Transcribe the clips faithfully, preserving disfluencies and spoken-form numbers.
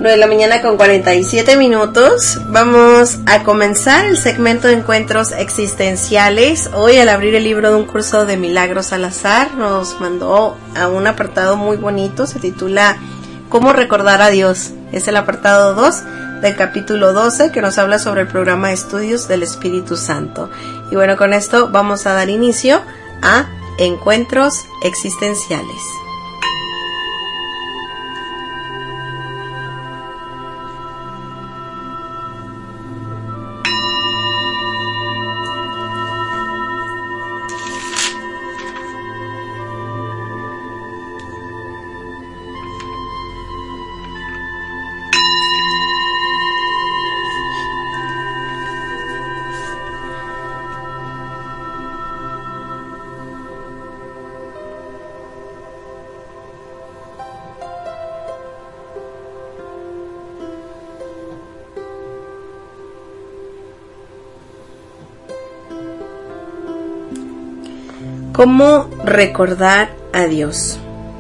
nueve de la mañana con cuarenta y siete minutos. Vamos a comenzar el segmento de encuentros existenciales. Hoy, al abrir el libro de un curso de Milagros Salazar, nos mandó a un apartado muy bonito. Se titula ¿Cómo recordar a Dios? Es el apartado dos del capítulo doce, que nos habla sobre el programa de estudios del Espíritu Santo. Y bueno, con esto vamos a dar inicio a encuentros existenciales. ¿Cómo recordar a Dios?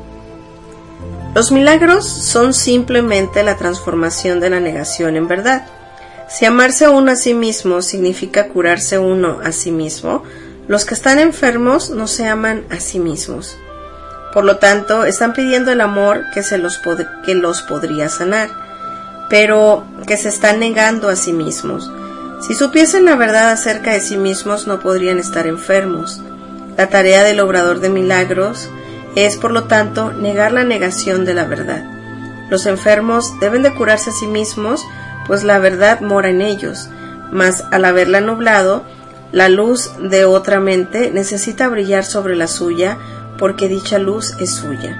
Los milagros son simplemente la transformación de la negación en verdad. Si amarse uno a sí mismo significa curarse uno a sí mismo, los que están enfermos no se aman a sí mismos. Por lo tanto, están pidiendo el amor que, se los, pod- que los podría sanar, pero que se están negando a sí mismos. Si supiesen la verdad acerca de sí mismos, no podrían estar enfermos. La tarea del obrador de milagros es, por lo tanto, negar la negación de la verdad. Los enfermos deben de curarse a sí mismos, pues la verdad mora en ellos, mas al haberla nublado, la luz de otra mente necesita brillar sobre la suya, porque dicha luz es suya.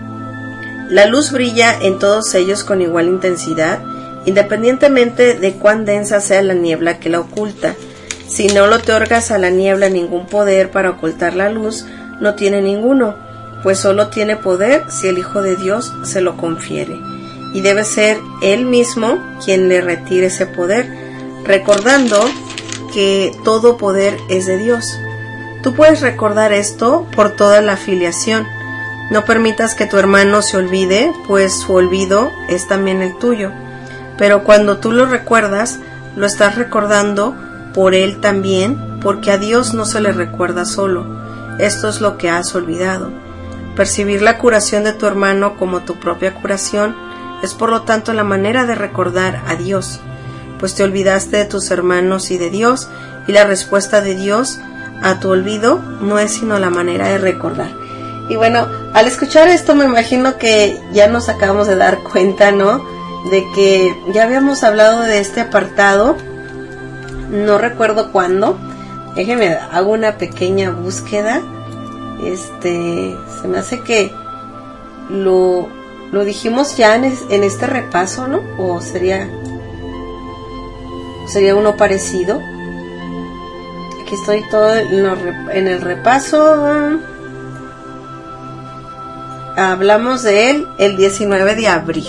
La luz brilla en todos ellos con igual intensidad, independientemente de cuán densa sea la niebla que la oculta. Si no le otorgas a la niebla ningún poder para ocultar la luz, no tiene ninguno, pues solo tiene poder si el Hijo de Dios se lo confiere, y debe ser Él mismo quien le retire ese poder, recordando que todo poder es de Dios. Tú puedes recordar esto por toda la filiación. No permitas que tu hermano se olvide, pues su olvido es también el tuyo. Pero cuando tú lo recuerdas, lo estás recordando por él también, porque a Dios no se le recuerda solo. Esto es lo que has olvidado. Percibir la curación de tu hermano como tu propia curación es por lo tanto la manera de recordar a Dios, pues te olvidaste de tus hermanos y de Dios, y la respuesta de Dios a tu olvido no es sino la manera de recordar. Y bueno, al escuchar esto me imagino que ya nos acabamos de dar cuenta, ¿no?, de que ya habíamos hablado de este apartado. No recuerdo cuándo. Déjenme, hago una pequeña búsqueda. Este, se me hace que lo, lo dijimos ya en, es, en este repaso, ¿no? O sería, sería uno parecido. Aquí estoy todo en, lo, en el repaso. Hablamos de él el diecinueve de abril.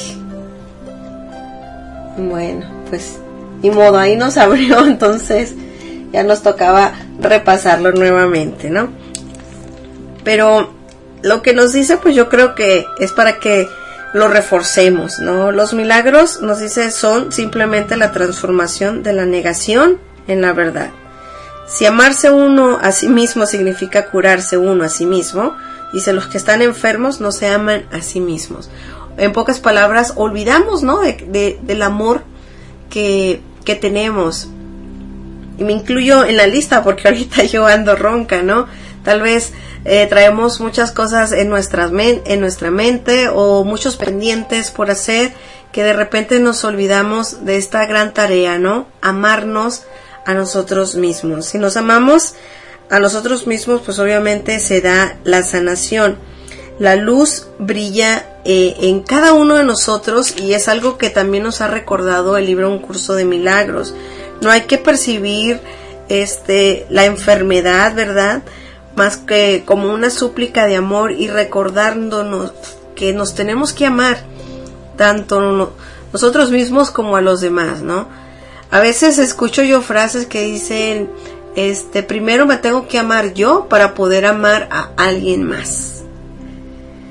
Bueno, pues ni modo, ahí nos abrió, entonces ya nos tocaba repasarlo nuevamente, ¿no? Pero lo que nos dice, pues yo creo que es para que lo reforcemos, ¿no? Los milagros, nos dice, son simplemente la transformación de la negación en la verdad. Si amarse uno a sí mismo significa curarse uno a sí mismo, dice, los que están enfermos no se aman a sí mismos. En pocas palabras, olvidamos, ¿no?, de, de, del amor que, que tenemos. Y me incluyo en la lista porque ahorita yo ando ronca, ¿no? Tal vez eh, traemos muchas cosas en, nuestras men- en nuestra mente o muchos pendientes por hacer, que de repente nos olvidamos de esta gran tarea, ¿no? Amarnos a nosotros mismos. Si nos amamos a nosotros mismos, pues obviamente se da la sanación. La luz brilla eh, en cada uno de nosotros, y es algo que también nos ha recordado el libro Un Curso de Milagros. No hay que percibir este la enfermedad, ¿verdad?, más que como una súplica de amor, y recordándonos que nos tenemos que amar tanto no, nosotros mismos como a los demás, ¿no? A veces escucho yo frases que dicen, este, primero me tengo que amar yo para poder amar a alguien más.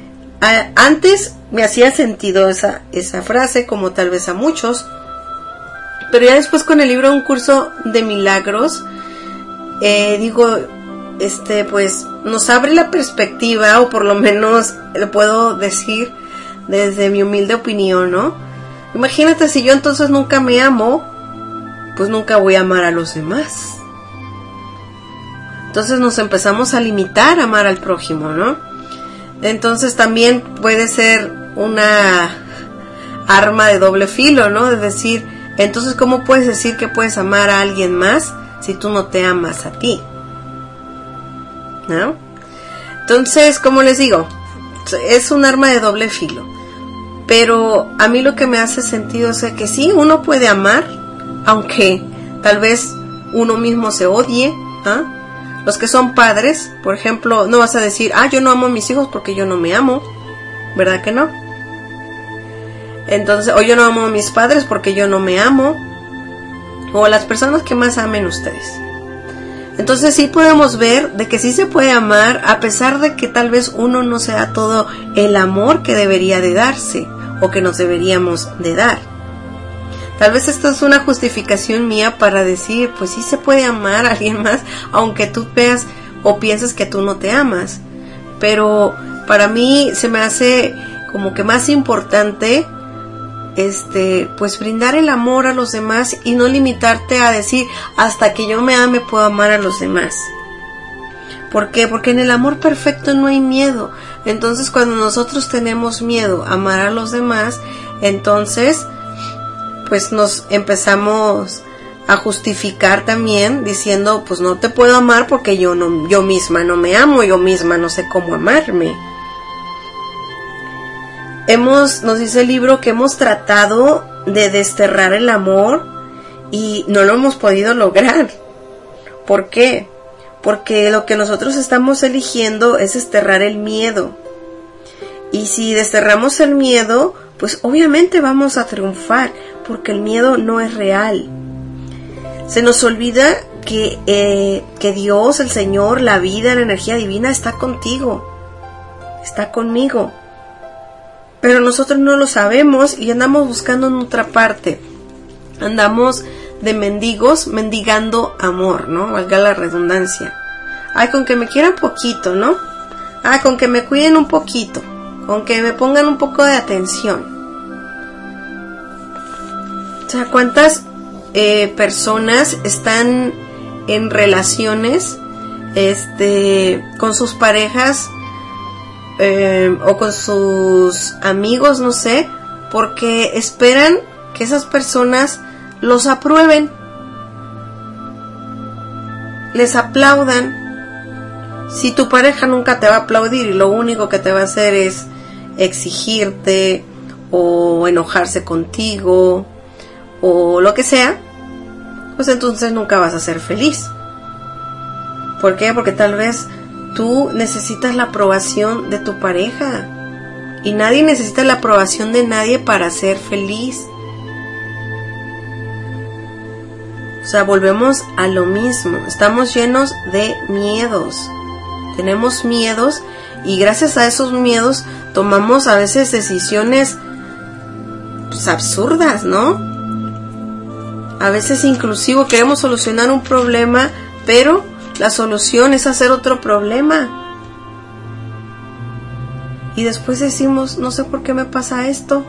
a, antes me hacía sentido esa, esa frase, como tal vez a muchos, pero ya después con el libro Un Curso de Milagros, eh, digo, este, pues nos abre la perspectiva, o por lo menos lo puedo decir desde mi humilde opinión, ¿no? Imagínate, si yo entonces nunca me amo, pues nunca voy a amar a los demás. Entonces nos empezamos a limitar a amar al prójimo, ¿no? Entonces también puede ser una arma de doble filo, ¿no? De decir, entonces ¿cómo puedes decir que puedes amar a alguien más si tú no te amas a ti? ¿No? Entonces, como les digo, es un arma de doble filo. Pero a mí lo que me hace sentido es que sí, uno puede amar, aunque tal vez uno mismo se odie, ¿ah? Los que son padres, por ejemplo, no vas a decir, ah, yo no amo a mis hijos porque yo no me amo, ¿verdad que no? Entonces, o yo no amo a mis padres porque yo no me amo, o a las personas que más amen ustedes. Entonces sí podemos ver de que sí se puede amar, a pesar de que tal vez uno no se da todo el amor que debería de darse, o que nos deberíamos de dar. Tal vez esto es una justificación mía para decir, pues sí se puede amar a alguien más, aunque tú veas o pienses que tú no te amas. Pero para mí se me hace como que más importante, este, pues brindar el amor a los demás y no limitarte a decir, hasta que yo me ame puedo amar a los demás. ¿Por qué? Porque en el amor perfecto no hay miedo. Entonces cuando nosotros tenemos miedo a amar a los demás, entonces pues nos empezamos a justificar también diciendo, pues no te puedo amar porque yo no, yo misma no me amo, yo misma no sé cómo amarme. Hemos, nos dice el libro que hemos tratado de desterrar el amor y no lo hemos podido lograr. ¿Por qué? Porque lo que nosotros estamos eligiendo es desterrar el miedo. Y si desterramos el miedo, pues obviamente vamos a triunfar, porque el miedo no es real. Se nos olvida que, eh, que Dios, el Señor, la vida, la energía divina está contigo, está conmigo. Pero nosotros no lo sabemos y andamos buscando en otra parte. Andamos de mendigos, mendigando amor, ¿no? Valga la redundancia. Ay, con que me quieran poquito, ¿no? Ah, con que me cuiden un poquito, con que me pongan un poco de atención. O sea, ¿cuántas eh, personas están en relaciones este, con sus parejas eh, o con sus amigos, no sé, porque esperan que esas personas los aprueben, les aplaudan? Si tu pareja nunca te va a aplaudir y lo único que te va a hacer es exigirte o enojarse contigo o lo que sea, pues entonces nunca vas a ser feliz. ¿Por qué? Porque tal vez tú necesitas la aprobación de tu pareja y nadie necesita la aprobación de nadie para ser feliz. O sea, volvemos a lo mismo. Estamos llenos de miedos. Tenemos miedos y gracias a esos miedos tomamos a veces decisiones pues, absurdas, ¿no? A veces inclusive queremos solucionar un problema, pero la solución es hacer otro problema. Y después decimos, no sé por qué me pasa esto.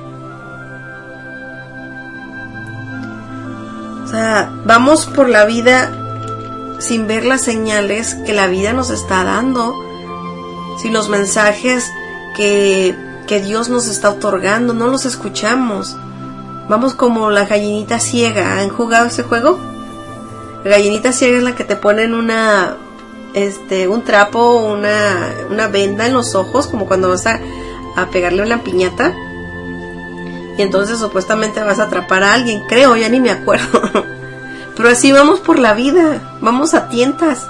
O sea, vamos por la vida sin ver las señales que la vida nos está dando, sin los mensajes que, que Dios nos está otorgando, no los escuchamos. Vamos como la gallinita ciega. ¿Han jugado ese juego? La gallinita ciega es la que te ponen una, este, un trapo, una, una venda en los ojos, como cuando vas a, a pegarle una piñata. Y entonces supuestamente vas a atrapar a alguien, creo, ya ni me acuerdo. Pero así vamos por la vida, vamos a tientas.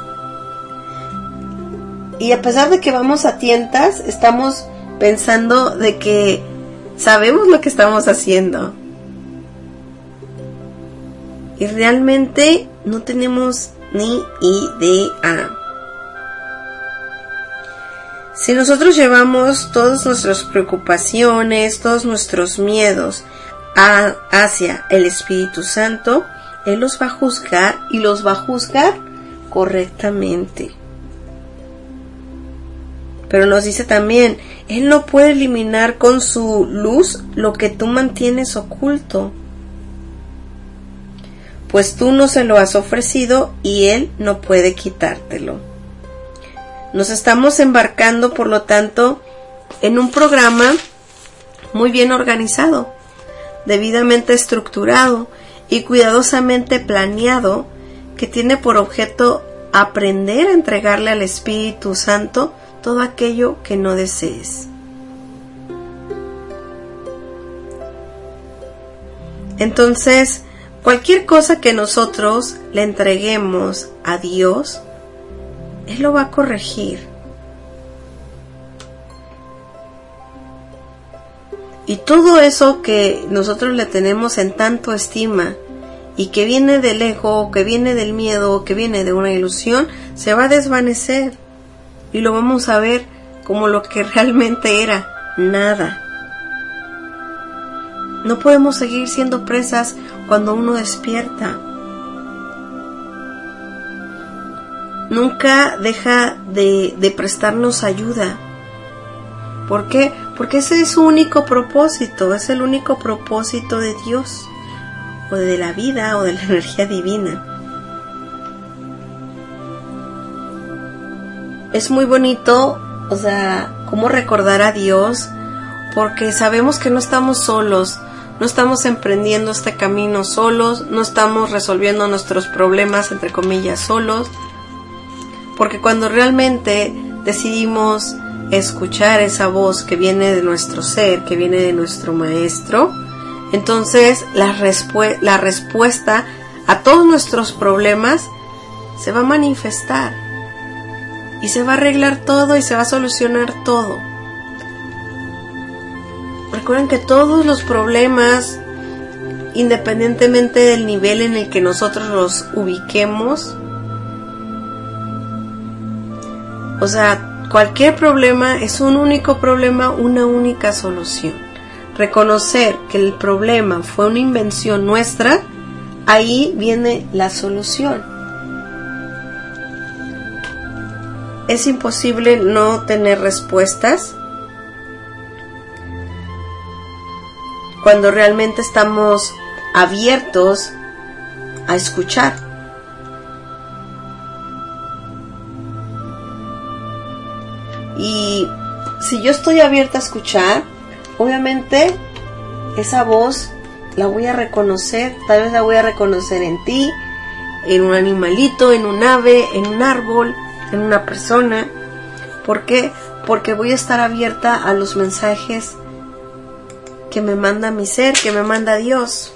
Y a pesar de que vamos a tientas, estamos pensando de que sabemos lo que estamos haciendo. Y realmente no tenemos ni idea. Si nosotros llevamos todas nuestras preocupaciones, todos nuestros miedos a, hacia el Espíritu Santo, Él los va a juzgar y los va a juzgar correctamente. Pero nos dice también, Él no puede eliminar con su luz lo que tú mantienes oculto, pues tú no se lo has ofrecido y Él no puede quitártelo. Nos estamos embarcando, por lo tanto, en un programa muy bien organizado, debidamente estructurado y cuidadosamente planeado, que tiene por objeto aprender a entregarle al Espíritu Santo todo aquello que no desees. Entonces, cualquier cosa que nosotros le entreguemos a Dios, Él lo va a corregir. Y todo eso que nosotros le tenemos en tanto estima y que viene del ego, que viene del miedo, que viene de una ilusión, se va a desvanecer y lo vamos a ver como lo que realmente era, nada. No podemos seguir siendo presas cuando uno despierta. Nunca deja de, de prestarnos ayuda. ¿Por qué? Porque ese es su único propósito, es el único propósito de Dios, o de la vida, o de la energía divina. Es muy bonito, o sea, cómo recordar a Dios, porque sabemos que no estamos solos, no estamos emprendiendo este camino solos, no estamos resolviendo nuestros problemas, entre comillas, solos, porque cuando realmente decidimos escuchar esa voz que viene de nuestro ser, que viene de nuestro maestro, entonces la, respu- la respuesta a todos nuestros problemas se va a manifestar y se va a arreglar todo y se va a solucionar todo. Recuerden que todos los problemas, independientemente del nivel en el que nosotros los ubiquemos, o sea, cualquier problema es un único problema, una única solución. Reconocer que el problema fue una invención nuestra, ahí viene la solución. Es imposible no tener respuestas cuando realmente estamos abiertos a escuchar. Y si yo estoy abierta a escuchar, obviamente esa voz la voy a reconocer, tal vez la voy a reconocer en ti, en un animalito, en un ave, en un árbol, en una persona. ¿Por qué? Porque voy a estar abierta a los mensajes que me manda mi ser, que me manda Dios.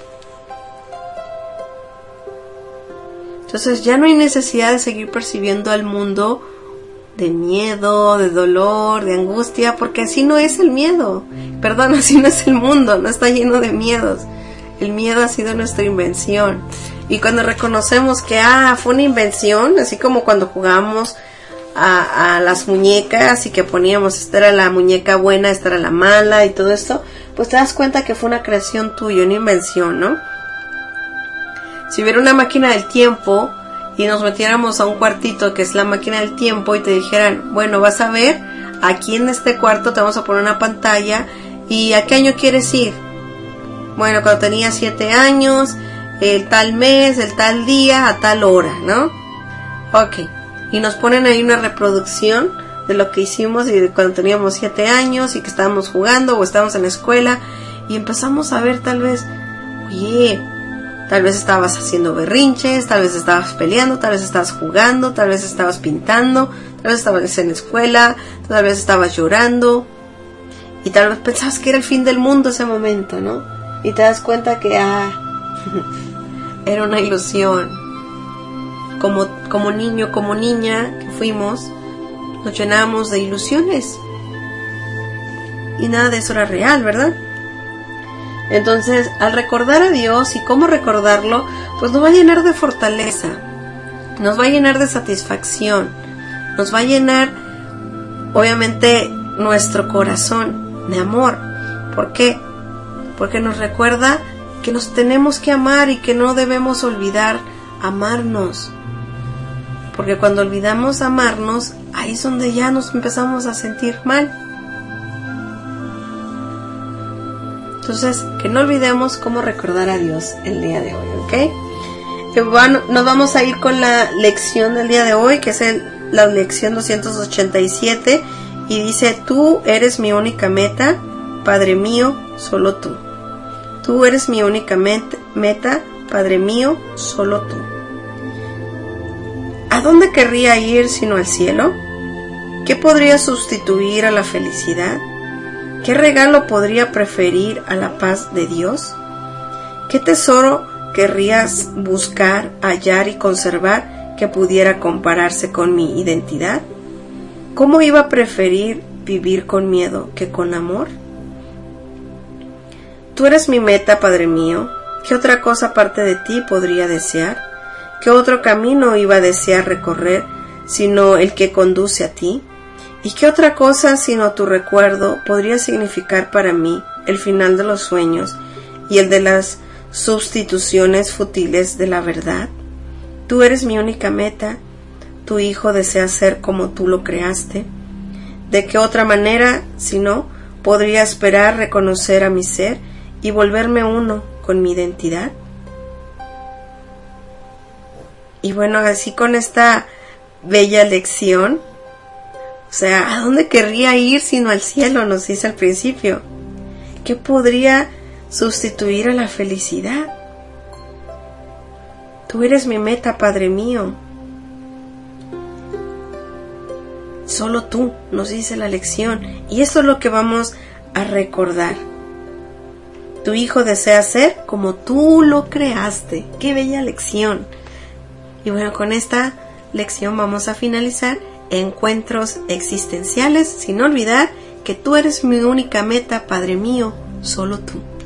Entonces ya no hay necesidad de seguir percibiendo al mundo de miedo, de dolor, de angustia, porque así no es el miedo. Perdón, así no es el mundo, no está lleno de miedos. El miedo ha sido nuestra invención. Y cuando reconocemos que ah, fue una invención, así como cuando jugábamos a, a las muñecas y que poníamos, esta era la muñeca buena, esta era la mala y todo esto, pues te das cuenta que fue una creación tuya, una invención, ¿no? Si hubiera una máquina del tiempo y nos metiéramos a un cuartito que es la máquina del tiempo y te dijeran, bueno, vas a ver, aquí en este cuarto te vamos a poner una pantalla y ¿a qué año quieres ir? Bueno, cuando tenía siete años, el tal mes, el tal día, a tal hora, ¿no? Ok, y nos ponen ahí una reproducción de lo que hicimos y de cuando teníamos siete años y que estábamos jugando o estábamos en la escuela y empezamos a ver tal vez, oye, tal vez estabas haciendo berrinches, tal vez estabas peleando, tal vez estabas jugando, tal vez estabas pintando, tal vez estabas en la escuela, tal vez estabas llorando y tal vez pensabas que era el fin del mundo ese momento, ¿no? Y te das cuenta que ah, era una ilusión. Como, como niño, como niña que fuimos, nos llenamos de ilusiones y nada de eso era real, ¿verdad? Entonces, al recordar a Dios y cómo recordarlo, pues nos va a llenar de fortaleza, nos va a llenar de satisfacción, nos va a llenar obviamente nuestro corazón de amor. ¿Por qué? Porque nos recuerda que nos tenemos que amar y que no debemos olvidar amarnos. Porque cuando olvidamos amarnos, ahí es donde ya nos empezamos a sentir mal. Entonces, que no olvidemos cómo recordar a Dios el día de hoy, ¿ok? Y bueno, nos vamos a ir con la lección del día de hoy, que es el, la lección doscientos ochenta y siete, y dice: tú eres mi única meta, Padre mío, solo tú. Tú eres mi única meta, Padre mío, solo tú. ¿A dónde querría ir sino al cielo? ¿Qué podría sustituir a la felicidad? ¿Qué regalo podría preferir a la paz de Dios? ¿Qué tesoro querrías buscar, hallar y conservar que pudiera compararse con mi identidad? ¿Cómo iba a preferir vivir con miedo que con amor? Tú eres mi meta, Padre mío. ¿Qué otra cosa aparte de ti podría desear? ¿Qué otro camino iba a desear recorrer sino el que conduce a ti? ¿Y qué otra cosa sino tu recuerdo podría significar para mí el final de los sueños y el de las sustituciones fútiles de la verdad? Tú eres mi única meta. Tu hijo desea ser como tú lo creaste. ¿De qué otra manera, si no, podría esperar reconocer a mi ser y volverme uno con mi identidad? Y bueno, así con esta bella lección, o sea, ¿a dónde querría ir sino al cielo? Nos dice al principio. ¿Qué podría sustituir a la felicidad? Tú eres mi meta, Padre mío. Solo tú, nos dice la lección. Y esto es lo que vamos a recordar. Tu hijo desea ser como tú lo creaste. ¡Qué bella lección! Y bueno, con esta lección vamos a finalizar Encuentros Existenciales, sin olvidar que tú eres mi única meta, Padre mío, solo tú.